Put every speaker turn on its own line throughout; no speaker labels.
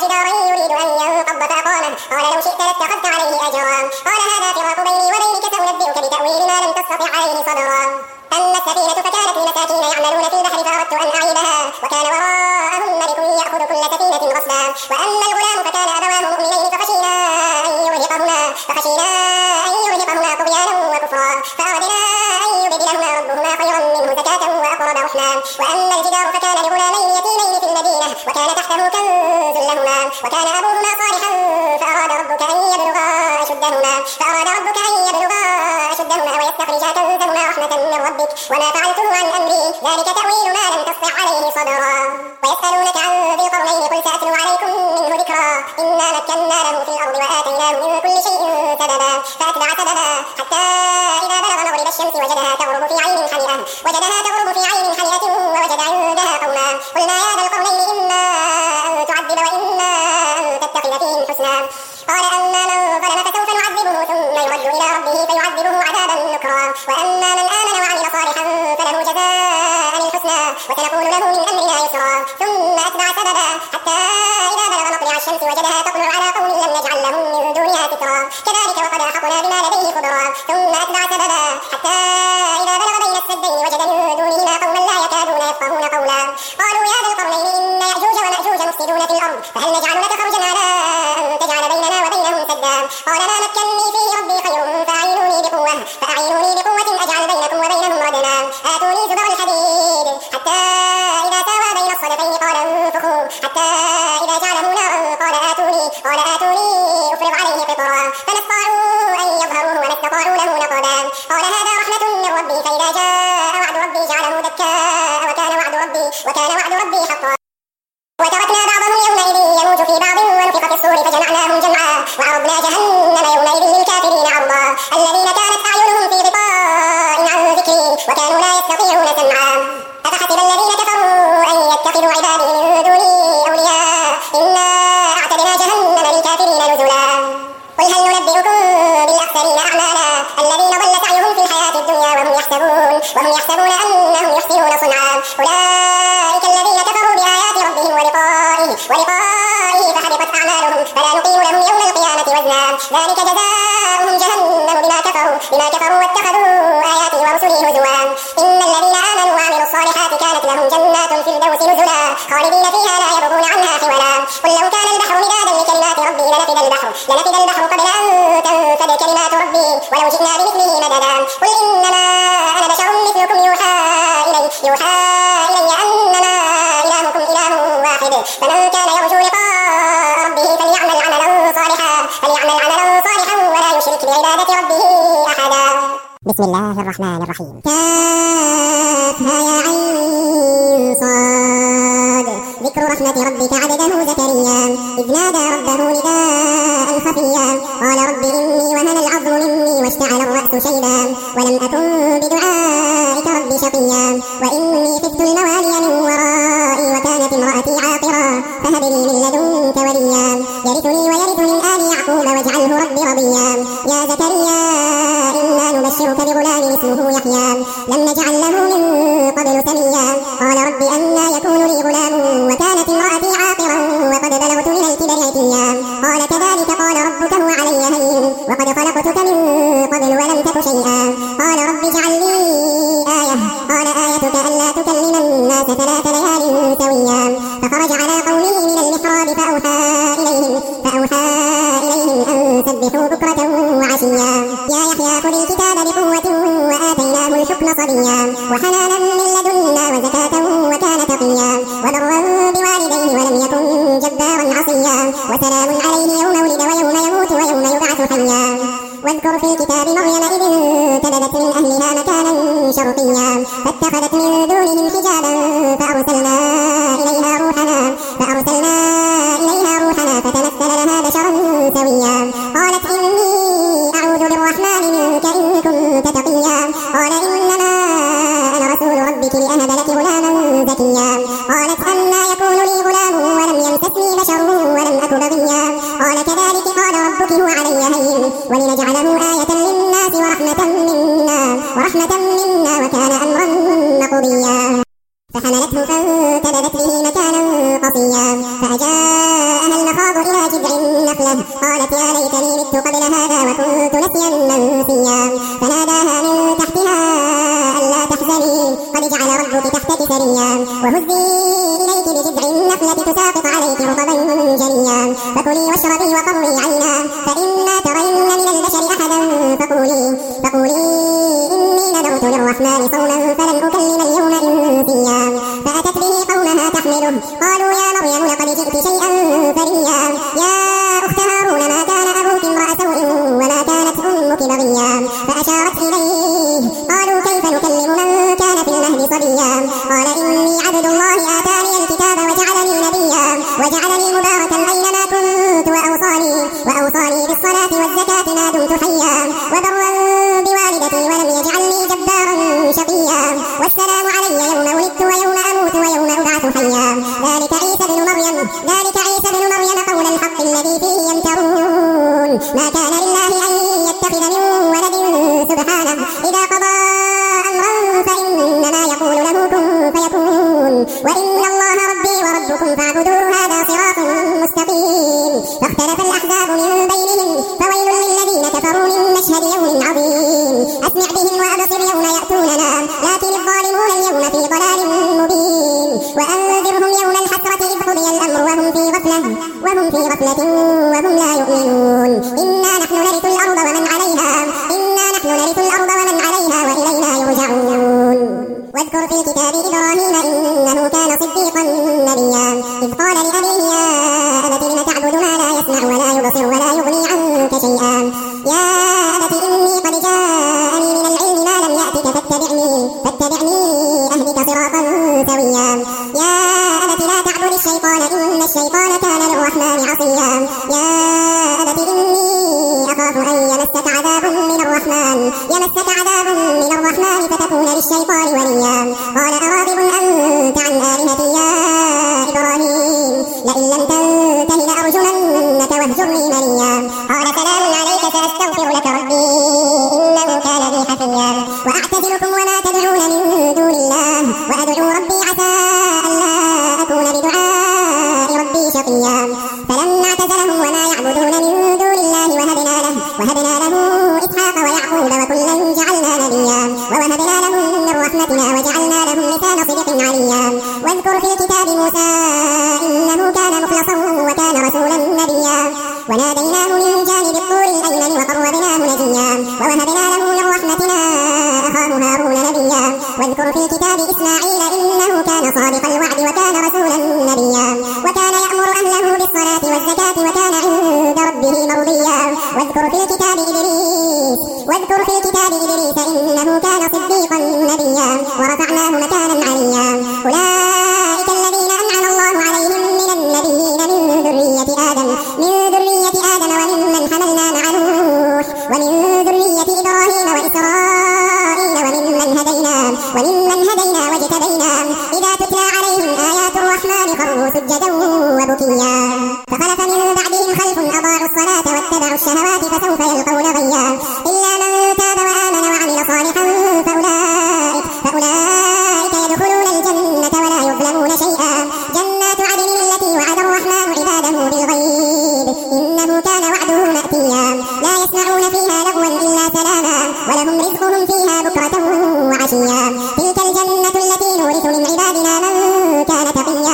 جدارا يريد أن ينقض فأقامه قال لو شئت لاتخذت عليه أجرا قال هذا فراق بيني وبينك سأنبئك بتأويل ما لم تستطع عليه صبرا أما السفينة فكانت لمساكين يعملون في البحر فأردت أن أعيبها وكان وراءهم ملك يأخذ كل سفينة غصبا وأما الغلام فكان أبواه مؤمنين فخشينا أن يرهقهما طغيانا وكفرا فأردنا أن يبدلهما ربهما خيرا منه زكاة وأقرب رحما وأما الجدار فكان لغلامين يتيمين في المدينة وكان تحته كنز لهما وكان أبوهما صالحا فأراد ربك أن يبلغا أشدهما ويستخرجا كنزهما رحمة من ربك وما فعلته عن أمري ذلك تأويل ما لم تسطع عليه صبرا ويسألونك عن ذي القرنين قل سأتلو عليكم منه ذكرا إنا مكنا له في الأرض وآتيناه من كل شيء سببا فأتبع سببا حتى إذا بلغ مغرب الشمس وجدها تغرب في عين حمئة ووجد عندها قوما قلنا يا ذا القرنين إما أن تعذب وإما أن تتخذ فيهم حسنا قال أما من ظلم فسوف نعذبه ثم يرد إلى ربه فيعذبه عذابا نكرا وأما من آمن وعمل صالحا فله جزاء الحسنى وسنقول له من أمرنا يسرا ثم أتبع سببا حتى إذا بلغ مطلع الشمس وجدها تطلع على قوم لم نجعل لهم من دونها سترا كذلك وقد أحطنا بما لديه خبرا ثم أتبع سببا حتى إذا بلغ بين السدين وجد من دونهما قوما لا يكادون يفقهون قولا قالوا يا ذا القرنين إن يأجوج ومأجوج مفسدون في الأرض فهل نجعل لك خرجا على أن تجعل بيننا وبينهم سدا قال ما مكنني فيه ربي خير فأعينوني بقوة أجعل بينكم وبينهم ردما آتوني زبر الحديد حتى إذا ساوى بين الصدفين قال انفخوا حتى إذا جعله نارا قال آتوني أفرغ عليه قطرا فما استطاعوا أن يظهروه وما استطاعوا له نقبا قال هذا رحمة من ربي فإذا جاء وعد ربي جعله دكا وكان وعد ربي حقا وتركنا بعضهم يومئذ يموج في بعض ونفخ في الصور فجمعناهم جمعا وعرضنا جهنم يومئذ للكافرين عرضا الذين كانت أعينهم في غطاء عن ذكري وكانوا لا يستطيعون سمعا أفحسب الذين كفروا أن يتخذوا عبادي من دوني أولياء إنا أعتدنا جهنم للكافرين نزلا قل هل ننبئكم بالأخسرين أعمالا الذين ضل سعيهم في الحياة الدنيا وهم يحسبون أنهم يحسنون صنعا أولئك الذين كفروا بآيات ربهم ولقائه فحبطت أعمالهم فلا نقيم لهم يوم القيامة وزنا ذلك جزاؤهم جهنم بما كفروا واتخذوا آياتي ورسلي هزوا إن الذين آمنوا وعملوا الصالحات كانت لهم جنات الفردوس نزلا خالدين فيها لا يبغون عنها حولا قل لو كان البحر مدادا لكلمات ربي لنفد البحر قبل أن تنفد كلمات ربي ولو جئنا بمثله مددا قل إنما أنا بشر مثلكم يوحى إلي أنما إلهكم إله واحد فمن كان يرجو لقاء ربه فليعمل عملا صالحا ولا يشرك بعبادة ربه أحدا بسم الله الرحمن الرحيم كافها يا عين صاد ذكر رحمة ربك عبده زكريا إذ نادى ربه نداء خفيا قال رب إني وهن العظم مني واشتعل الرأس شيبا ولم أكن بدعائك رب شقيا وإني خفت الموالي من ورائي وكانت امرأتي عاقرا فهب لي من لدنك وليا يرثني ويرث من آل يعقوب واجعله رب رضيا يا زكريا إنا نبشرك بغلام اسمه يحيى لم نجعل له من قبل سميا قال رب أنى يكون لي غلام وكانت امرأتي عاقرا وقد بلغت من الكبر عتيا قال كذلك قال ربك هو علي هين وقد خلقتك من قبل ولم تك شيئا قال رب اجعل لي آية قال آيتك ألا تكلم الناس 3 ليال سويا فخرج على قومه من المحراب فأوحى إليهم أن سبحوا بكرة وعشيا يا يحيى خذ الكتاب بقوة وآتيناه الحكم صبيا وحنانا من لدنا وزكاة وكان تقيا وبرا بوالديه ولم يكن جبارا عصيا وسلام عليه يوم ولد ويوم يموت ويوم يبعث حيا واذكر في الكتاب مريم إذ انتبذت من أهلها مكانا شرقيا فاتخذت من دونهم حجابا فأرسلنا إليها روحنا فتمثل لها بشرا سويا قالت إني أعوذ بالرحمن منك إن كنت تقيا قال إنما أنا رسول ربك لأهب لك غلاما زكيا قالت أنى يكون لي غلام ولم يمسسني بشر ولم أك بغيا قال كذلك قال ربك هو علي هين ولنجعله آية للناس ورحمة منا وكان أمرا مقضيا فحملته فانتبذت به مكانا قصيا فأجاءها تخاض إلى جذع النخلة قالت يا ليتني مت قبل هذا وكنت نسيا منسيا فناداها من تحتها ألا تحزني قد جعل ربك تحتك سريا وهزي إليك بجذع النخلة تساقط عليك رطبا جنيا فكلي واشربي وقري عينا فإما ترين من البشر أحدا فقولي إني نذرت للرحمن صوما فلن أكلم اليوم إنسيا فأتت به قومها تحمله قالوا يا مريم لقد جئت شيئا فريا يا أخت هارون ما كان أبوك امرأ سوء وما كانت أمك بغيا فأشارت إليه قالوا كيف نكلم من كان في المهد صبيا قال إني عبد الله آتاني الكتاب وجعلني نبيا وجعلني مباركا أينما كنت وأوصاني بالصلاة والزكاة ما دمت حيا وبرا بوالدتي ولم يجعلني جبارا شقيا والسلام علي يوم ولدت ويوم أموت ويوم أبعث حيا ذلك عيسى بن مريم قول الحق الذي فيه يمترون ما كان لله أن يتخذ من ولد سبحانه إذا قضى أمرا فإنما يقول له كن فيكون وإن الله ربي وربكم فاعبدوه هذا صراط مستقيم فاختلف الأحزاب من بينهم فويل للذين كفروا من مشهد يوم عظيم أسمع بهم وأبصر يوم يأتوننا لكن الظالمون اليوم في ضلال مبين وأنذرهم يوم الحسرة إذ قضي الأمر وهم في غفلة وهم لا يؤمنون إنا نحن نرث الأرض ومن عليها وإلينا يرجعون واذكر في الكتاب إبراهيم إنه كان صديقا نبيا إذ قال لأبيه يا أبت لم تعبد ما لا يسمع ولا يبصر ولا يغني عنك شيئا يا أبت إني قد جاءني من العلم ما لم يأتك فاتبعني أهدك صراطا سويا يا أبت لا تعبد الشيطان إن الشيطان كان للرحمن عصيا يا أبت إني أخاف أن يمسك عذاب من الرحمن فتكون للشيطان وليا قال أراغب أنت عن آلهتي يا إبراهيم لئن لم تنته لأرجمنك واهجرني مليا قال سلام عليك سأستغفر لك ربي إنه كان بي حفيا وأعتزلكم وما تدعون من دون الله وأدعو ربي عسى ألا أكون بدعاء ربي شقيا فلما اعتزلهم وما يعبدون من دون الله وهبنا له إسحاق ويعقوب وكلا جعلنا نبيا ووهبنا لهم من رحمتنا وجعلنا لهم لسان صدق عليا واذكر في الكتاب موسى إنه كان مخلصا وكان رسولا نبيا وناديناه من جانب الطور الأيمن وقربناه نجيا ووهبنا له من رحمتنا أخاه هارون نبيا واذكر في الكتاب إسماعيل إنه كان صادق الوعد وكان رسولا نبيا وكان يأمر أهله بالصلاة والزكاة وكان عند ربه مرضيا واذكر في الكتاب إدريس إنه كان صديقا نبيا ورفعناه مكانا عليا أولئك الذين أنعم الله عليهم من النبيين من ذرية آدم وممن حملنا مع نوح ومن ذرية إبراهيم وإسرائيل وممن هدينا واجتبينا إذا تتلى عليهم آيات الرحمن خروا سجدا وبكيا فخلف من بعدهم خلف أضاعوا الصلاة واتبعوا الشهوات فسوف يلقون غيا إلا من تاب وآمن وعمل صالحا فأولئك يدخلون الجنة ولا يظلمون شيئا جنات عدن التي وعد الرحمن عباده بالغيب إنه كان وعده مأتيا لا يسمعون فيها لغوا إلا سلاما ولهم رزقهم فيها بكرة وعشيا تلك الجنة التي نورث من عبادنا من كان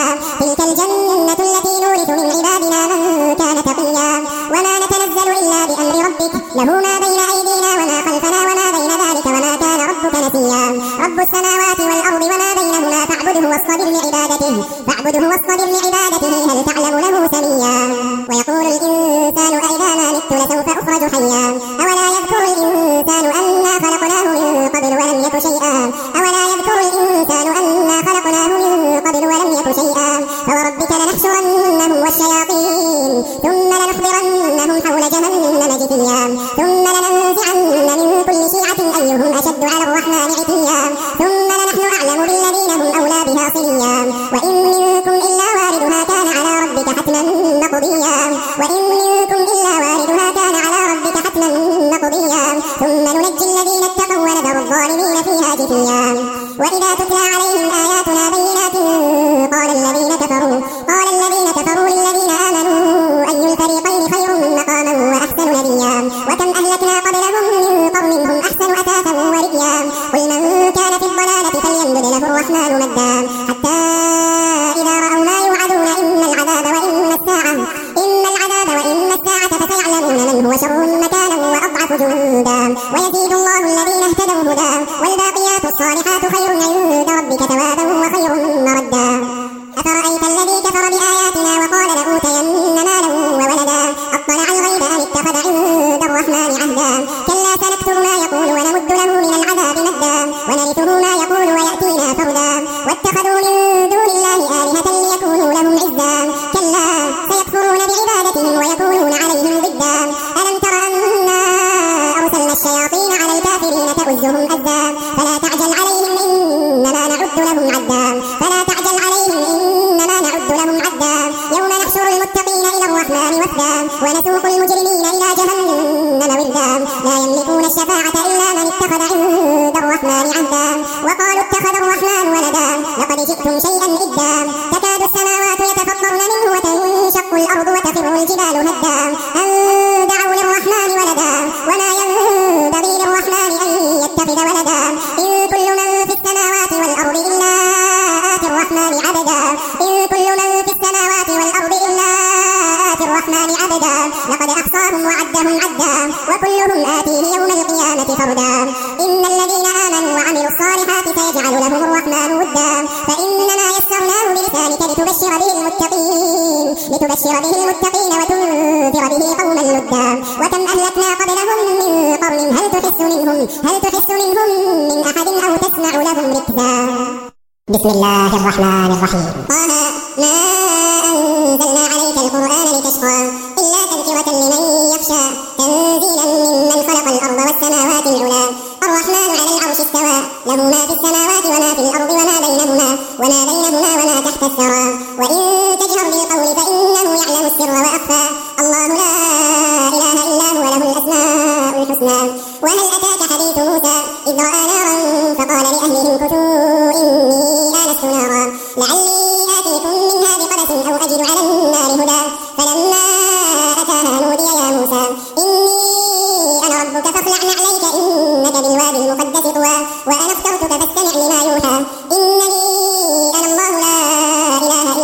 تقيا وما نتنزل إلا بأمر ربك له ما بين أيدينا وما خلفنا وما بين ذلك وما كان ربك نسيا رب السماوات والأرض وما بينهما فاعبده واصطبر لعبادته هل تعلم له سميا ويقول الإنسان أإذا ما مت لسوف أخرج حيا أولا يذكر الإنسان أنا خلقناه من قبل ولم يك شيئا فوربك لنحشرنهم والشياطين ثم لنحضرنهم حول جهنم جثيا ثم لننزعن من كل شيعة أيهم أشد على الرحمن عتيا ثم لنحن أعلم بالذين هم أولى بها صليا وإن منكم إلا واردها كان على ربك حتما نقضيا ثم ننجي الذين اتقوا ونذر الظالمين فيها جثيا وإذا تتلى عليهم آياتنا بينات قال الذين كفروا للذين آمنوا من هو شر مكانا وأضعف جندا ويزيد الله الذين اهتدوا هدى والباقيات الصالحات خير عند ربك ثوابا وخير مردا أفرأيت الذي كفر بآياتنا وقال لأوتين مالا وولدا أطلع الغيب أم اتخذ عند الرحمن عهدا كلا سنكتب ما يقول ونمد له من العذاب مدا ونرثه ما يقول ويأتينا فردا واتخذوا من دون الله آلهة ليكونوا لهم عزا كلا سيكفرون بعبادتهم ويكونون عليهم ضدا ألم تر أنا أرسلنا الشياطين على الكافرين تؤزهم أزا فلا تعجل عليهم إنما نعد لهم عدا فلا تعجل عليهم إنما نعد لهم عدا يوم نحشر المتقين إلى الرحمن وفدا ونسوق المجرمين إلى جهنم وردا لا يملكون الشفاعة إلا من اتخذ عند الرحمن عهدا وقالوا اتخذ الرحمن ولدا لقد جئتم شيئا إدا تكاد السماوات يتفطرن منه وتنشق الأرض وتخر الجبال هدا أن دعوا للرحمن ولدا وما ينبغي للرحمن أن يتخذ ولدا إن كل من في السماوات والأرض إلا آتي الرحمن عبدا إن كل من في السماوات والأرض إلا آتي الرحمن عبدا لقد أحصاهم وعدهم عدا وكلهم آتيه يوم القيامة فردا إن الذين آمنوا وعملوا الصالحات سيجعل لهم الرحمن ودا فإنما يسرناه بلسانك لتبشر به المتقين وتنذر به قوما لدا وكم أهلكنا قبلهم من قرن هل تحس منهم من أحد أو تسمع لهم ركزا بسم الله الرحمن الرحيم طه ما أنزلنا عليك القرآن لتشقى إلا تذكرة لمن يخشى تنزيلا ممن خلق الأرض والسماوات العلى الرحمن على العرش استوى له ما في السماوات وما في الأرض وما بينهما تحت الثرى وإن تجهر بالقول فإنه يعلم السر وأخفى الله لا إله إلا هو له الأسماء الحسنى وهل أتاك حديث موسى إذ رأى نارا فقال لأهلهم كثوا إني آنست نارا لعلي آتيكم منها بقبس أو أجد على النار هدى فلما أتاها نودي يا موسى إني أنا ربك فاخلع عليك إنك بالوادي المقدس طوى وأنا اخترتك فاستمع لما يوحى إنني أنا الله لا إله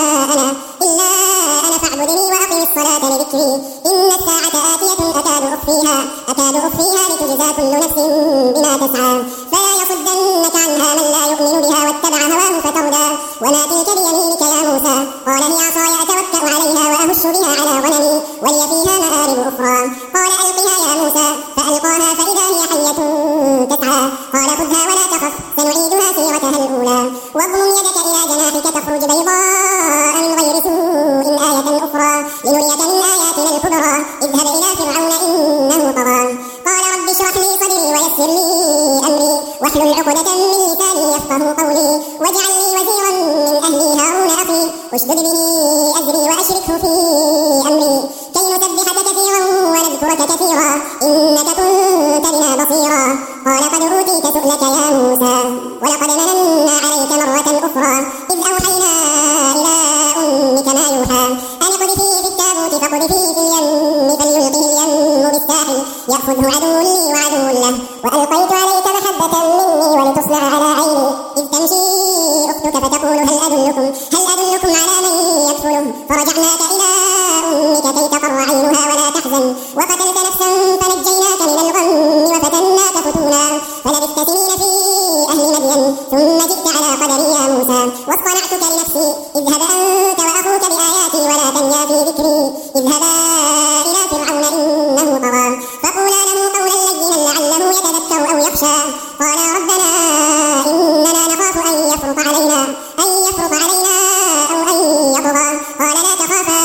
إلا أنا فاعبدني وأقم الصلاة لذكري إن الساعة آتية أكاد أخفيها لتجزى كل نفس بما تسعى فلا يصدنك عنها من لا يؤمن بها واتبع هواه فتردى وما تلك بيمينك يا موسى قال هي عصاي أتوكأ عليها وأهش بها على غنمي ولي فيها مآرب أخرى قال ألقها يا موسى فألقاها فإذا هي حية تسعى قال خذها ولا تخف سنعيدها سيرتها الأولى واضمم يدك إلى جناحك تخرج بيضاء من غير سوء آية أخرى لنريك من آياتنا الكبرى اذهب إلى فرعون إنه طغى قال رب اشرح لي صدري ويسر لي أمري واحلل عقدة من لساني يفقهوا قولي واجعل لي وزيرا من أهلي هارون أخي اشدد به أزري وأشركه في أمري كي نسبحك كثيرا ونذكرك كثيرا إنك كنت بنا بصيرا قال قد أوتيت سؤلك يا موسى ولقد مننا عليك مرة أخرى إذ أوحينا إلى أمك ما يوحى أن اقذفيه في التابوت فاقذفيه في اليم فليلقه اليم بالساحل يأخذه عدو لي وعدو له وألقيت عليك محبة مني ولتصنع على عيني إذ تمشي أختك فتقول هل أدلكم على من يكفله فرجعناك إلى أمك كي تقر عينها ولا تحزن وقتلت نفسا فنجيناك من الغم وفتناك فتونا فلبثت سنين في أهل مدين ثم جئت على قدري يا موسى واصطنعتك لنفسي اذهب أنت وأخوك بآياتي ولا تنيا في ذكري اذهبا إلى فرعون إنه طغى فقولا له قولا لينا لعله يتذكر أو يخشى قالا ربنا إننا نخاف أن يفرط علينا أو أن يطغى قال لا تخافا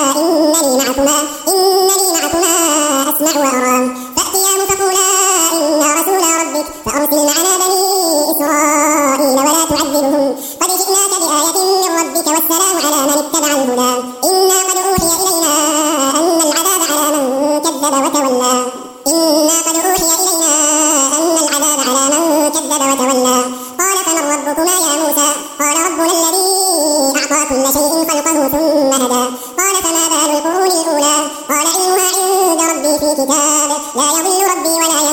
إنني معكما أسمع وأرى فأتياه فقولا إنا رسولا ربك فأرسل معنا بني إسرائيل ولا تعذبهم قد جئناك بآية من ربك والسلام على من اتبع الهدى إنا قد أوحي إلينا أن العذاب على من كذب وتولى قال فمن ربكما يا موسى قال ربنا الذي أعطى كل شيء خلقه ثم هدى قال فما بال القرون الأولى قال علمها عند ربي في كتاب لا يضل ربي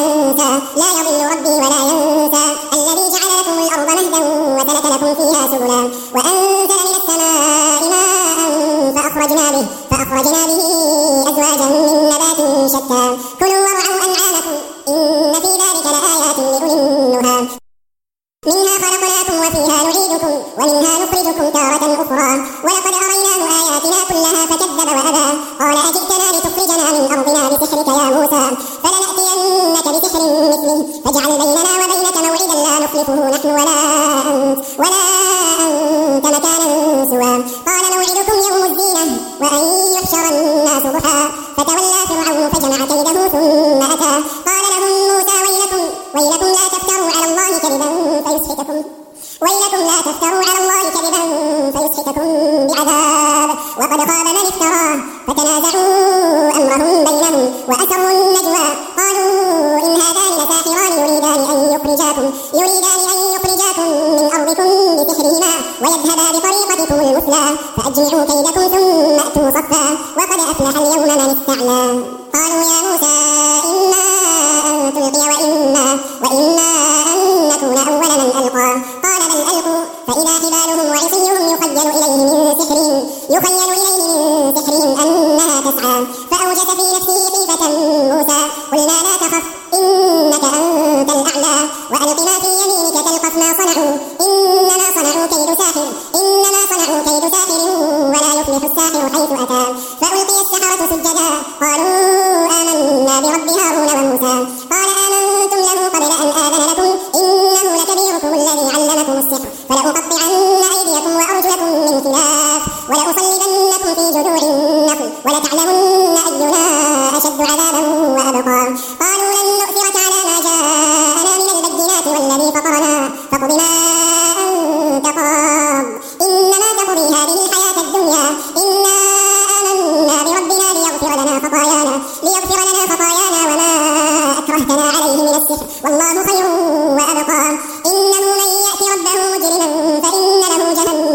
ولا ينسى الذي جعل لكم الأرض مهدا وسلك لكم فيها سبلا وأنزل من السماء ماء فأخرجنا به أزواجا من نبات شتى كلوا وارعوا أنعامكم إن في ذلك لآيات لأولي النهى منها خلقناكم وفيها نعيدكم ومنها نخرجكم تارة أخرى ولقد أريناه آياتنا كلها فكذب وأبى قال أجئتنا لتخرجنا من أرضنا بسحرك يا موسى فلنأتينك بسحر مثله فاجعل بيننا وبينك موعدا لا نخلفه نحن ولا أنت مكانا سوى قال موعدكم يوم الزينة وأن يحشر الناس ضحى فتولى فرعون فجمع كيده ثم أتى قال لهم موسى ويلكم لا تفتروا على الله كذبا فيسحتكم بعذاب وقد خاب من افتراه فتنازعوا أمرهم بينهم وأسروا النجوى قالوا إن هذان لساحران يريدان أن يخرجاكم من أرضكم بسحرهما ويذهبا بطريقتكم المثلى فأجمعوا كيدكم ثم أتوا صفا وقد أفلح اليوم من استعلى قالوا يا موسى إما أن تلقي وإما أن نكون أول من ألقى قال بل ألقوا فإذا حبالهم وعصيهم يخيل إليه من سحرهم أنها تسعى فأوجس في نفسه خيفة موسى قلنا لا تخف إنك أنت الأعلى وألق ما في يمينك تلقف ما صنعوا إنما صنعوا كيد ساحر ولا يفلح الساحر حيث أتى فألقي السحرة سجدا قالوا آمنا برب هارون وموسى قال آمنتم له قبل أن آذن لكم إنه لكبيركم الذي علمكم السحر فلأقطعن أيديكم وأرجلكم من خلاف ولأصلبنكم في جذوع النخل ولتعلمن أينا أشد عذابا وأبقى قالوا لن نؤثرك على ما جاءنا من البينات والذي فطرنا فاقض ما أنت قاض إنما تقضي هذه الحياة الدنيا إنا آمنا بربنا ليغفر لنا خطايانا وما أكرهتنا عليه من السحر والله خير وأبقى إنه من يأت ربه مجرما فإن له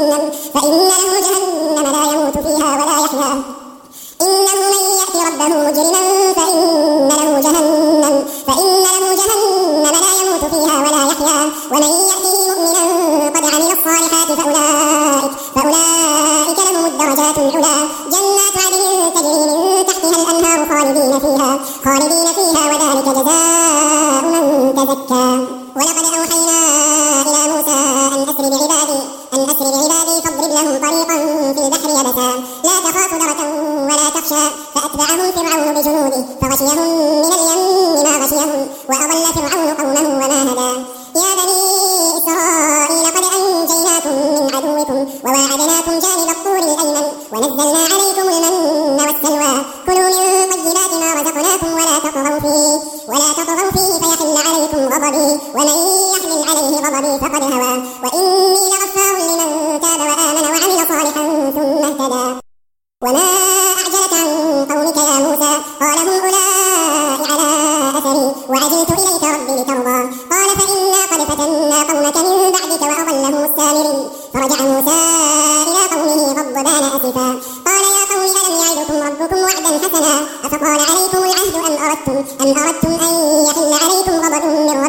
جهنم لا يموت فيها ولا يحيا إنه من يأت ربه مجرما فإن له جهنم لا يموت فيها ولا يحيا ومن يأته مؤمنا قد عمل الصالحات فأولئك لهم الدرجات العلى جنات عدن تجري من تحتها الأنهار خالدين فيها وذلك جزاء من تزكى ولقد أوحينا إلى موسى أن أسر بعبادي فاضرب لهم طريقا في البحر يبسا لا تخاف دركا ولا تخشى فأتبعهم فرعون بجنوده فغشيهم من اليم ما غشيهم وأضل فرعون قومه وما هدى يا بني إسرائيل قد أنجيناكم من عدوكم وواعدناكم جانب الطور الأيمن ونزلنا عليكم المن والسلوى كلوا من طيبات ما رزقناكم ولا تطغوا فيه فيحل عليكم غضبي ومن يحمل عليه غضبي فقد هوى وإني لغفار لمن تاب وآمن وعمل صالحا ثم اهتدى وما أعجلك عن قومك يا موسى قال هم أولئك على أثري وعجلت إليك ربي لترضى قال فإنا قد فتنا قومك من بعدك وأضلهم السامري فرجع موسى إلى قومه غضبان أسفا قال يا قوم ألم يعدكم ربكم وعدا حسنا أفطال عليكم العهد أم أردتم أن يحل عليكم غضب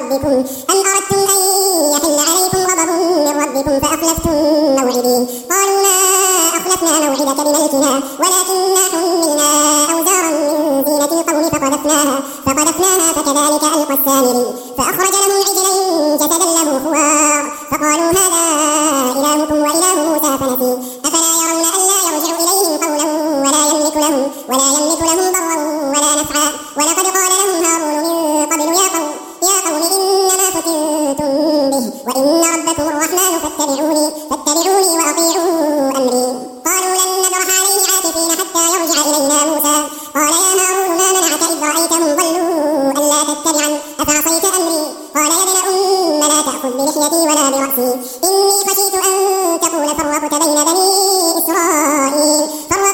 من ربكم فأخلفتم موعدي قالوا ما أخلفنا موعدك بملكنا ولكننا حملنا أوزارا من زينة القوم فقذفناها فكذلك ألقى السامري فأخرج لهم عجلا جسدا له خوار فقالوا هذا إلهكم وإله موسى فنسي أفلا يرون ألا يرجع إليهم قولا ولا يملك لهم ضرا ولا نفعا ولقد قال لهم هارون من قبل يا قوم إنما فتنتم به وإن ربكم الرحمن فاتبعوني وأطيعوا أمري قالوا لن نبرح عليه عاكفين حتى يرجع إلينا موسى قال يا هارون ما منعك إذ رأيتهم ضلوا ألا تتبعن أفعصيت أمري قال يا ابن أم لا تأخذ بلحيتي ولا برأسي إني خشيت أن تقول فرقت بين بني إسرائيل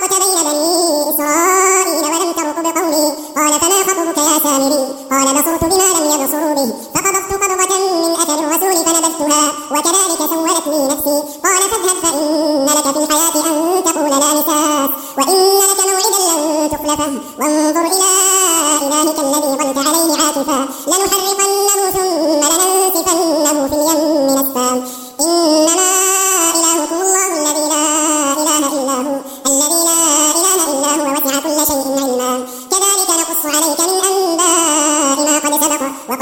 ولم ترقب قولي قال فما خطبك يا سامري قال بصرت بما لم يبصروا به فقبضت قبضة من أثر الرسول فنبذتها وكذلك سولت لي نفسي قال فاذهب فإن لك في الحياة أن تقول لا مساس وإن لك موعدا لن تخلفه وانظر إلى إلهك الذي ظلت عليه عاكفا لنحرقنه ثم لننسفنه في اليم نسفا إنما إلهكم الله الذي لا إله إلا هو وسع كل شيء علما كذلك نقص عليك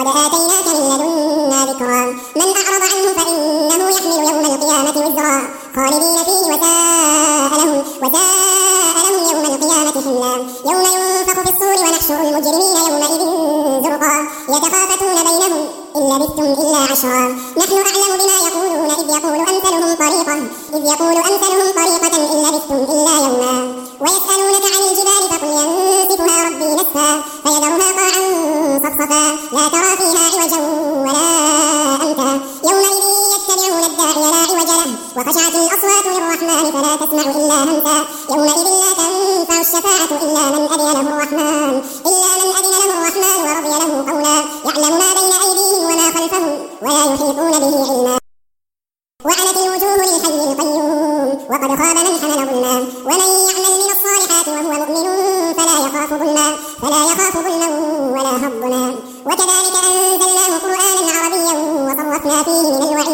لقد آتيناك من لدنا ذكرا من أعرض عنه فإنه يحمل يوم القيامة وزرا خالدين فيه وساء لهم يوم القيامة حملا يوم ينفخ في الصور ونحشر المجرمين يومئذ زرقا يتخافتون بينهم إن لبثتم إلا عشرا نحن أعلم بما يقولون إذ يقول أمثلهم طريقة إن لبثتم إلا يوما ويسألونك عن الجبال فقل ينسفها ربي نسفا فيذرها قاعا صفصفا لا ترى فيها عوجا ولا أمتا يومئذ يتبعون الداعي لا عوج له وخشعت الأصوات للرحمن فلا تسمع إلا همسا يومئذ لا تنفع الشفاعة إلا من أذن له الرحمن ورضي له قولا يعلم ما بين أيديهم وما خلفهم ولا يحيطون به علما وعنت الوجوه للحي القيوم وقد خاب من حمل ظلما ومن يعمل من الصالحات وهو مؤمن فلا يخاف ظلما ولا هضما وكذلك أنزلناه قرآنا عربيا وصرفنا فيه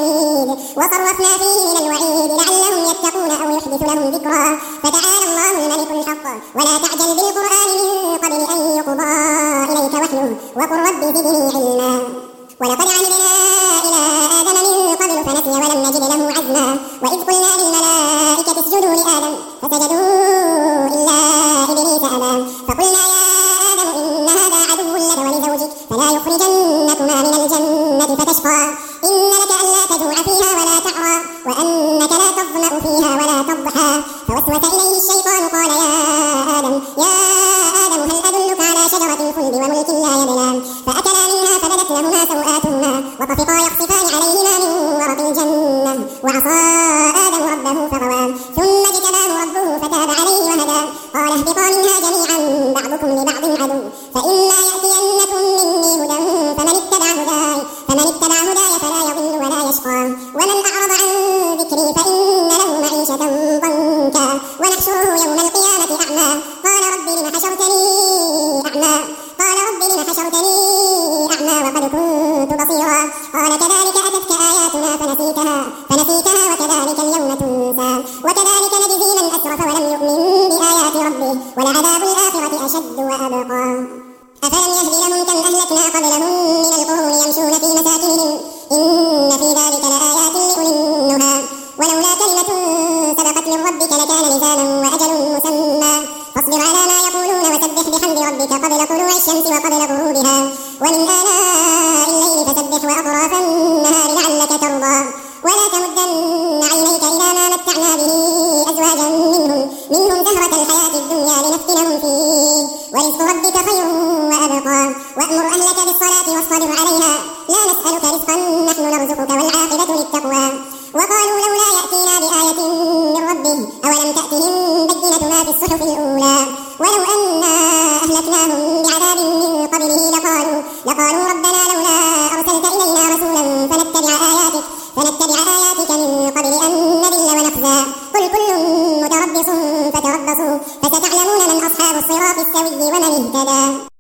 من الوعيد لعلهم يتقون أو يحدث لهم ذكرا فتعالى الله الملك الحق ولا تعجل بالقرآن من قبل أن يقضى إليك وحيه وقل رب زدني علما ولقد عهدنا إلى آدم من قبل فنسي ولم نجد له عزما وإذ قلنا للملائكة اسجدوا لآدم فسجدوا إلا إبليس أبى فقلنا يا آدم إن هذا عدو لك ولزوجك فلا يخرجنكما من الجنة فتشقى إن لك ألا تجوع فيها ولا تعرى وأنك لا تظمأ فيها ولا تضحى فوسوس إليه الشيطان قال يا آدم هل أدلك على شجرة الخلد وملك لا يبلى فأكلا منها فبدت لهما سوآتهما وطفقا يخصفان عليهما من ورق الجنة وعصى آدم ربه فغوى ثم اجتباه ربه فتاب عليه وهدى قال اهبطا منها جميعا بعضكم لبعض عدو فإما يأتينكم مني هدى فمن اتبع هداي فلا يضل ولا يشقى ومن أعرض عن ذكري فإن له معيشة ضنكا ونحشره يوم القيامة أعمى قال رب لم حشرتني أعمى وقد كنت بصيرا قال كذلك أتتك آياتنا فنسيتها وكذلك اليوم تنسى وكذلك نجزي من أسرف ولم يؤمن بآيات ربه ولعذاب الآخرة أشد وأبقى أفلم يهد لهم كم أهلكنا قبلهم من القرون يمشون في مساكنهم إن في ذلك لآيات لأولي النهى ولولا كلمة سبقت من ربك لكان لزاما وأجل مسمى فاصبر على ما يقولون وسبح بحمد ربك قبل طلوع الشمس وقبل غروبها ومن آناء الليل فسبح وأطراف النهار لعلك ترضى ولا تمدن عينيك إلى ما متعنا به أزواجا منهم زهرة الحياة الدنيا لنفتنهم فيه ورزق ربك خير وأبقى وأمر أهلك بالصلاة واصطبر عليها لا نسألك رزقا نحن نرزقك والعاقبة للتقوى وقالوا لولا يأتينا بآية من ربه أولم تأتهم بينة ما في الصحف الأولى ولو أنا أهلكناهم بعذاب من قبله لقالوا ربنا لولا أرسلت إلينا رسولا فنتبع آياتك من قبل أن نذل ونخزى قل كل متربص فتربصوا فستعلمون من أصحاب الصراط السوي ومن اهتدى